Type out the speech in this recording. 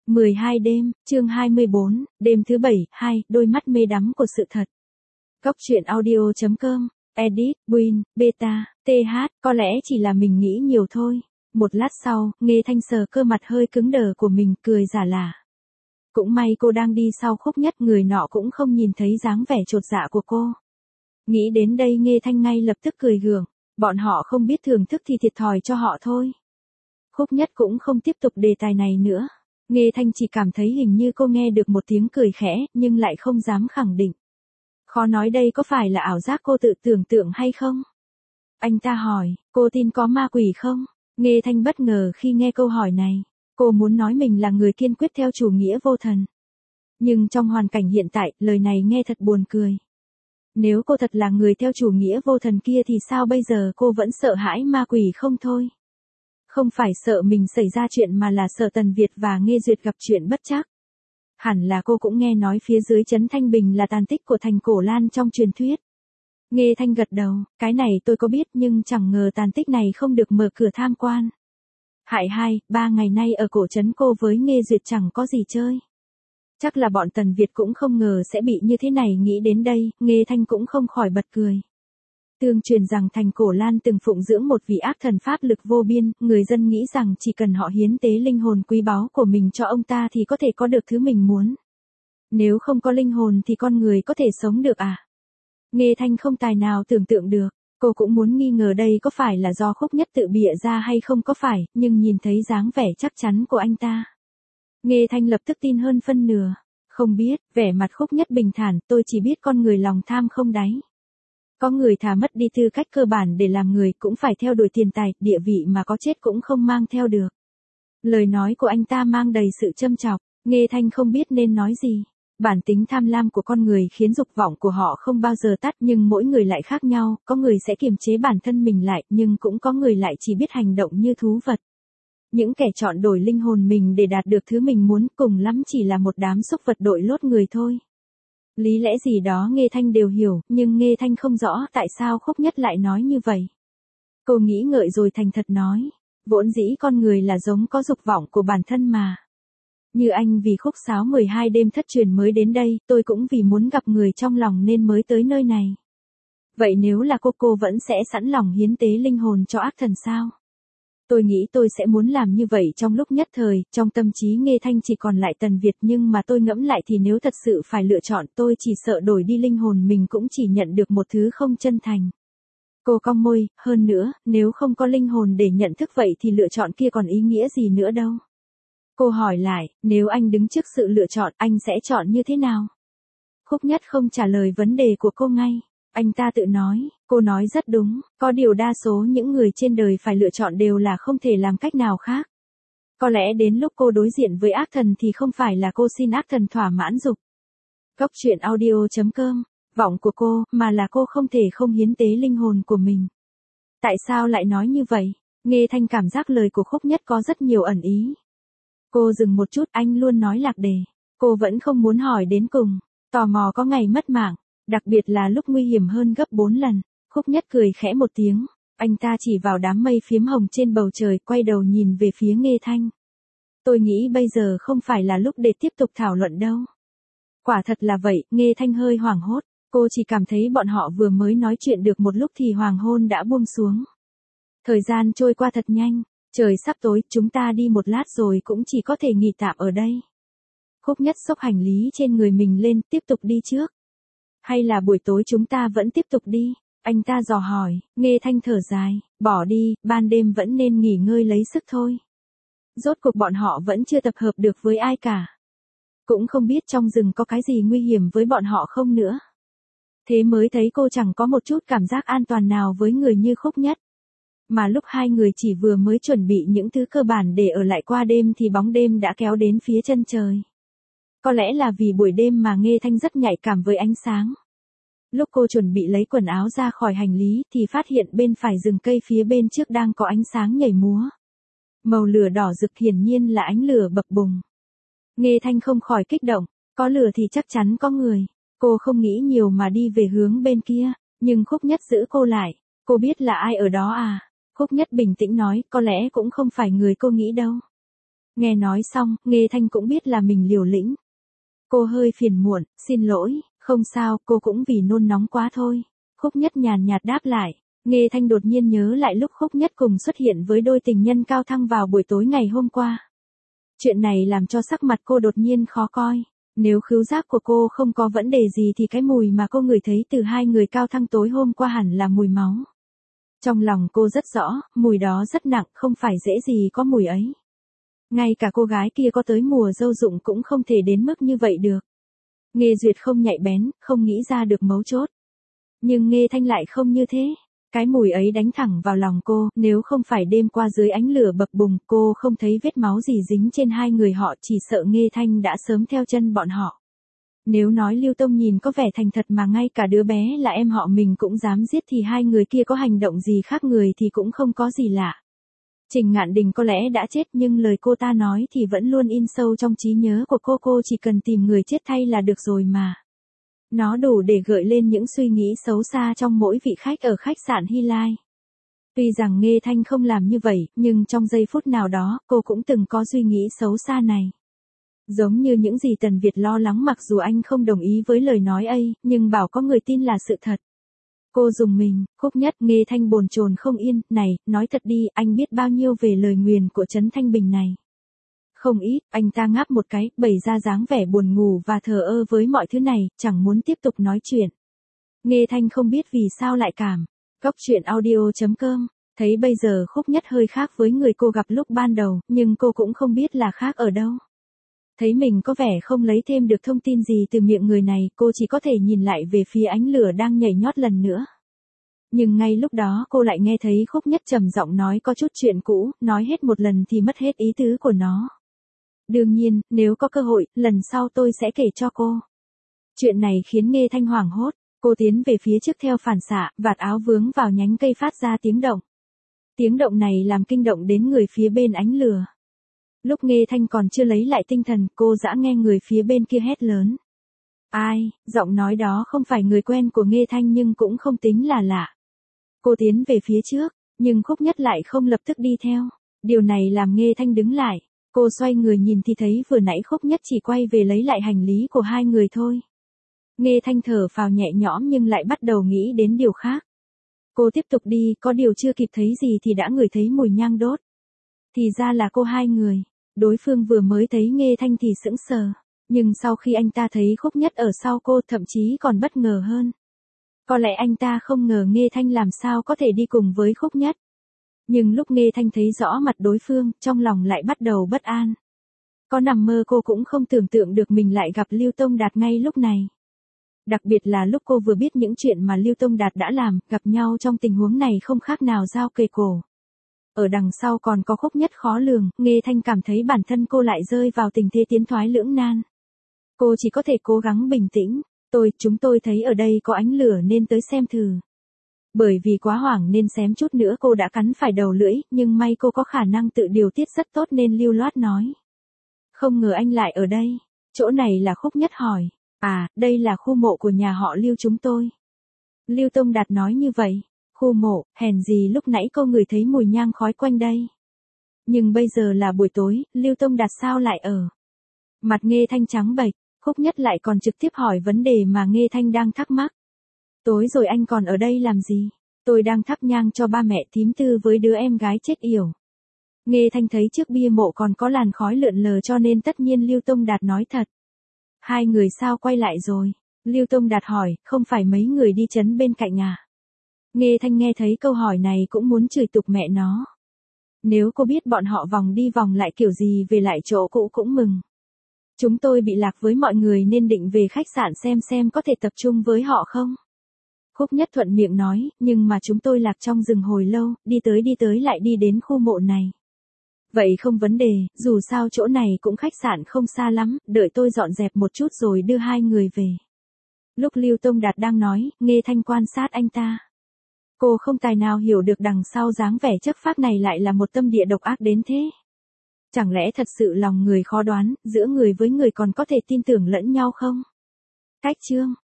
12 đêm, chương 24, đêm thứ 7, 2, đôi mắt mê đắm của sự thật. Góc truyện audio.com, edit, Win, beta, th, có lẽ chỉ là mình nghĩ nhiều thôi. Một lát sau, Nghê Thanh sờ cơ mặt hơi cứng đờ của mình, cười giả lả. Cũng may cô đang đi sau Khúc Nhất, người nọ cũng không nhìn thấy dáng vẻ chột dạ của cô. Nghĩ đến đây Nghê Thanh ngay lập tức cười gượng, bọn họ không biết thưởng thức thì thiệt thòi cho họ thôi. Khúc Nhất cũng không tiếp tục đề tài này nữa. Nghê Thanh chỉ cảm thấy hình như cô nghe được một tiếng cười khẽ, nhưng lại không dám khẳng định. Khó nói đây có phải là ảo giác cô tự tưởng tượng hay không? Anh ta hỏi, cô tin có ma quỷ không? Nghê Thanh bất ngờ khi nghe câu hỏi này. Cô muốn nói mình là người kiên quyết theo chủ nghĩa vô thần. Nhưng trong hoàn cảnh hiện tại, lời này nghe thật buồn cười. Nếu cô thật là người theo chủ nghĩa vô thần kia thì sao bây giờ cô vẫn sợ hãi ma quỷ không thôi? Không phải sợ mình xảy ra chuyện mà là sợ Tần Việt và Nghê Duyệt gặp chuyện bất trắc. Hẳn là cô cũng nghe nói phía dưới trấn Thanh Bình là tàn tích của thành Cổ Lan trong truyền thuyết. Nghê Thanh gật đầu, cái này tôi có biết nhưng chẳng ngờ tàn tích này không được mở cửa tham quan. Hại hai, 3 ngày nay ở cổ trấn cô với Nghê Duyệt chẳng có gì chơi. Chắc là bọn Tần Việt cũng không ngờ sẽ bị như thế này, nghĩ đến đây, Nghê Thanh cũng không khỏi bật cười. Tương truyền rằng thành Cổ Lan từng phụng dưỡng một vị ác thần pháp lực vô biên, người dân nghĩ rằng chỉ cần họ hiến tế linh hồn quý báu của mình cho ông ta thì có thể có được thứ mình muốn. Nếu không có linh hồn thì con người có thể sống được à? Nghê Thanh không tài nào tưởng tượng được, cô cũng muốn nghi ngờ đây có phải là do Khúc Nhất tự bịa ra hay không có phải, nhưng nhìn thấy dáng vẻ chắc chắn của anh ta. Nghê Thanh lập tức tin hơn phân nửa. Không biết, vẻ mặt Khúc Nhất bình thản, tôi chỉ biết con người lòng tham không đáy. Có người thà mất đi tư cách cơ bản để làm người, cũng phải theo đuổi tiền tài, địa vị mà có chết cũng không mang theo được. Lời nói của anh ta mang đầy sự châm chọc, Nghê Thanh không biết nên nói gì. Bản tính tham lam của con người khiến dục vọng của họ không bao giờ tắt, nhưng mỗi người lại khác nhau, có người sẽ kiềm chế bản thân mình lại, nhưng cũng có người lại chỉ biết hành động như thú vật. Những kẻ chọn đổi linh hồn mình để đạt được thứ mình muốn, cùng lắm chỉ là một đám súc vật đội lốt người thôi. Lý lẽ gì đó Nghê Thanh đều hiểu, nhưng Nghê Thanh không rõ tại sao Khúc Nhất lại nói như vậy. Cô nghĩ ngợi rồi thành thật nói, vốn dĩ con người là giống có dục vọng của bản thân mà. Như anh vì khúc sáo 12 đêm thất truyền mới đến đây, tôi cũng vì muốn gặp người trong lòng nên mới tới nơi này. Vậy nếu là cô vẫn sẽ sẵn lòng hiến tế linh hồn cho ác thần sao? Tôi nghĩ tôi sẽ muốn làm như vậy trong lúc nhất thời, trong tâm trí Nghê Thanh chỉ còn lại Tần Việt, nhưng mà tôi ngẫm lại thì nếu thật sự phải lựa chọn, tôi chỉ sợ đổi đi linh hồn mình cũng chỉ nhận được một thứ không chân thành. Cô cong môi, hơn nữa, nếu không có linh hồn để nhận thức vậy thì lựa chọn kia còn ý nghĩa gì nữa đâu. Cô hỏi lại, nếu anh đứng trước sự lựa chọn, anh sẽ chọn như thế nào? Khúc Nhất không trả lời vấn đề của cô ngay. Anh ta tự nói, cô nói rất đúng, có điều đa số những người trên đời phải lựa chọn đều là không thể làm cách nào khác. Có lẽ đến lúc cô đối diện với ác thần thì không phải là cô xin ác thần thỏa mãn dục. Góc truyện audio.com, vọng của cô, mà là cô không thể không hiến tế linh hồn của mình. Tại sao lại nói như vậy? Nghê Thanh cảm giác lời của Khúc Nhất có rất nhiều ẩn ý. Cô dừng một chút, anh luôn nói lạc đề. Cô vẫn không muốn hỏi đến cùng. Tò mò có ngày mất mạng. Đặc biệt là lúc nguy hiểm hơn gấp 4 lần. Khúc Nhất cười khẽ một tiếng. Anh ta chỉ vào đám mây phiếm hồng trên bầu trời, quay đầu nhìn về phía Nghê Thanh. Tôi nghĩ bây giờ không phải là lúc để tiếp tục thảo luận đâu. Quả thật là vậy, Nghê Thanh hơi hoảng hốt. Cô chỉ cảm thấy bọn họ vừa mới nói chuyện được một lúc thì hoàng hôn đã buông xuống. Thời gian trôi qua thật nhanh. Trời sắp tối, chúng ta đi một lát rồi cũng chỉ có thể nghỉ tạm ở đây. Khúc Nhất xốc hành lý trên người mình lên, tiếp tục đi trước. Hay là buổi tối chúng ta vẫn tiếp tục đi? Anh ta dò hỏi. Nghê Thanh thở dài, bỏ đi, ban đêm vẫn nên nghỉ ngơi lấy sức thôi. Rốt cuộc bọn họ vẫn chưa tập hợp được với ai cả. Cũng không biết trong rừng có cái gì nguy hiểm với bọn họ không nữa. Thế mới thấy cô chẳng có một chút cảm giác an toàn nào với người như Khúc Nhất. Mà lúc hai người chỉ vừa mới chuẩn bị những thứ cơ bản để ở lại qua đêm thì bóng đêm đã kéo đến phía chân trời. Có lẽ là vì buổi đêm mà Nghê Thanh rất nhạy cảm với ánh sáng. Lúc cô chuẩn bị lấy quần áo ra khỏi hành lý thì phát hiện bên phải rừng cây phía bên trước đang có ánh sáng nhảy múa. Màu lửa đỏ rực hiển nhiên là ánh lửa bập bùng. Nghê Thanh không khỏi kích động, có lửa thì chắc chắn có người. Cô không nghĩ nhiều mà đi về hướng bên kia, nhưng Khúc Nhất giữ cô lại. Cô biết là ai ở đó à? Khúc Nhất bình tĩnh nói, có lẽ cũng không phải người cô nghĩ đâu. Nghe nói xong, Nghê Thanh cũng biết là mình liều lĩnh. Cô hơi phiền muộn, xin lỗi, không sao, cô cũng vì nôn nóng quá thôi. Khúc Nhất nhàn nhạt đáp lại. Nghê Thanh đột nhiên nhớ lại lúc Khúc Nhất cùng xuất hiện với đôi tình nhân Cao Thăng vào buổi tối ngày hôm qua. Chuyện này làm cho sắc mặt cô đột nhiên khó coi. Nếu khứu giác của cô không có vấn đề gì thì cái mùi mà cô ngửi thấy từ hai người Cao Thăng tối hôm qua hẳn là mùi máu. Trong lòng cô rất rõ, mùi đó rất nặng, không phải dễ gì có mùi ấy. Ngay cả cô gái kia có tới mùa dâu rụng cũng không thể đến mức như vậy được. Nghê Duyệt không nhạy bén, không nghĩ ra được mấu chốt. Nhưng Nghê Thanh lại không như thế. Cái mùi ấy đánh thẳng vào lòng cô, nếu không phải đêm qua dưới ánh lửa bập bùng, cô không thấy vết máu gì dính trên hai người họ, chỉ sợ Nghê Thanh đã sớm theo chân bọn họ. Nếu nói Lưu Tông nhìn có vẻ thành thật mà ngay cả đứa bé là em họ mình cũng dám giết thì hai người kia có hành động gì khác người thì cũng không có gì lạ. Trình Ngạn Đình có lẽ đã chết nhưng lời cô ta nói thì vẫn luôn in sâu trong trí nhớ của cô chỉ cần tìm người chết thay là được rồi mà. Nó đủ để gợi lên những suy nghĩ xấu xa trong mỗi vị khách ở khách sạn Hy Lai. Tuy rằng Nghê Thanh không làm như vậy, nhưng trong giây phút nào đó, cô cũng từng có suy nghĩ xấu xa này. Giống như những gì Tần Việt lo lắng mặc dù anh không đồng ý với lời nói ấy, nhưng bảo có người tin là sự thật. Cô dùng mình, Khúc Nhất, Nghê Thanh bồn chồn không yên, này, nói thật đi, anh biết bao nhiêu về lời nguyền của Trấn Thanh Bình này. Không ít, anh ta ngáp một cái, bày ra dáng vẻ buồn ngủ và thờ ơ với mọi thứ này, chẳng muốn tiếp tục nói chuyện. Nghê Thanh không biết vì sao lại cảm. Góc truyện audio.com, thấy bây giờ Khúc Nhất hơi khác với người cô gặp lúc ban đầu, nhưng cô cũng không biết là khác ở đâu. Thấy mình có vẻ không lấy thêm được thông tin gì từ miệng người này, cô chỉ có thể nhìn lại về phía ánh lửa đang nhảy nhót lần nữa. Nhưng ngay lúc đó cô lại nghe thấy Khúc Nhất trầm giọng nói có chút chuyện cũ, nói hết một lần thì mất hết ý tứ của nó. Đương nhiên, nếu có cơ hội, lần sau tôi sẽ kể cho cô. Chuyện này khiến Nghê Thanh hoảng hốt, cô tiến về phía trước theo phản xạ, vạt áo vướng vào nhánh cây phát ra tiếng động. Tiếng động này làm kinh động đến người phía bên ánh lửa. Lúc Nghê Thanh còn chưa lấy lại tinh thần, cô dã nghe người phía bên kia hét lớn. Ai, giọng nói đó không phải người quen của Nghê Thanh nhưng cũng không tính là lạ. Cô tiến về phía trước, nhưng Khúc Nhất lại không lập tức đi theo. Điều này làm Nghê Thanh đứng lại. Cô xoay người nhìn thì thấy vừa nãy Khúc Nhất chỉ quay về lấy lại hành lý của hai người thôi. Nghê Thanh thở phào nhẹ nhõm nhưng lại bắt đầu nghĩ đến điều khác. Cô tiếp tục đi, có điều chưa kịp thấy gì thì đã ngửi thấy mùi nhang đốt. Thì ra là cô hai người. Đối phương vừa mới thấy Nghê Thanh thì sững sờ. Nhưng sau khi anh ta thấy Khúc Nhất ở sau cô thậm chí còn bất ngờ hơn. Có lẽ anh ta không ngờ Nghê Thanh làm sao có thể đi cùng với Khúc Nhất. Nhưng lúc Nghê Thanh thấy rõ mặt đối phương, trong lòng lại bắt đầu bất an. Có nằm mơ cô cũng không tưởng tượng được mình lại gặp Lưu Tông Đạt ngay lúc này. Đặc biệt là lúc cô vừa biết những chuyện mà Lưu Tông Đạt đã làm, gặp nhau trong tình huống này không khác nào dao kề cổ. Ở đằng sau còn có Khúc Nhất khó lường, Nghê Thanh cảm thấy bản thân cô lại rơi vào tình thế tiến thoái lưỡng nan. Cô chỉ có thể cố gắng bình tĩnh. Chúng tôi thấy ở đây có ánh lửa nên tới xem thử. Bởi vì quá hoảng nên xém chút nữa cô đã cắn phải đầu lưỡi, nhưng may cô có khả năng tự điều tiết rất tốt nên lưu loát nói. Không ngờ anh lại ở đây. Chỗ này là Khúc Nhất hỏi. À, đây là khu mộ của nhà họ Lưu chúng tôi. Lưu Tông Đạt nói như vậy. Khu mộ, hèn gì lúc nãy cô ngửi thấy mùi nhang khói quanh đây. Nhưng bây giờ là buổi tối, Lưu Tông Đạt sao lại ở? Mặt Nghê Thanh trắng bệch, Khúc Nhất lại còn trực tiếp hỏi vấn đề mà Nghê Thanh đang thắc mắc. Tối rồi anh còn ở đây làm gì? Tôi đang thắp nhang cho ba mẹ thím Tư với đứa em gái chết yểu. Nghê Thanh thấy trước bia mộ còn có làn khói lượn lờ cho nên tất nhiên Lưu Tông Đạt nói thật. Hai người sao quay lại rồi? Lưu Tông Đạt hỏi, không phải mấy người đi trấn bên cạnh à? Nghê Thanh nghe thấy câu hỏi này cũng muốn chửi tục mẹ nó. Nếu cô biết bọn họ vòng đi vòng lại kiểu gì về lại chỗ cũ cũng mừng. Chúng tôi bị lạc với mọi người nên định về khách sạn xem có thể tập trung với họ không? Khúc Nhất thuận miệng nói, nhưng mà chúng tôi lạc trong rừng hồi lâu, đi tới lại đi đến khu mộ này. Vậy không vấn đề, dù sao chỗ này cũng khách sạn không xa lắm, đợi tôi dọn dẹp một chút rồi đưa hai người về. Lúc Lưu Tông Đạt đang nói, Nghê Thanh quan sát anh ta. Cô không tài nào hiểu được đằng sau dáng vẻ chất phác này lại là một tâm địa độc ác đến thế. Chẳng lẽ thật sự lòng người khó đoán, giữa người với người còn có thể tin tưởng lẫn nhau không? Cách chương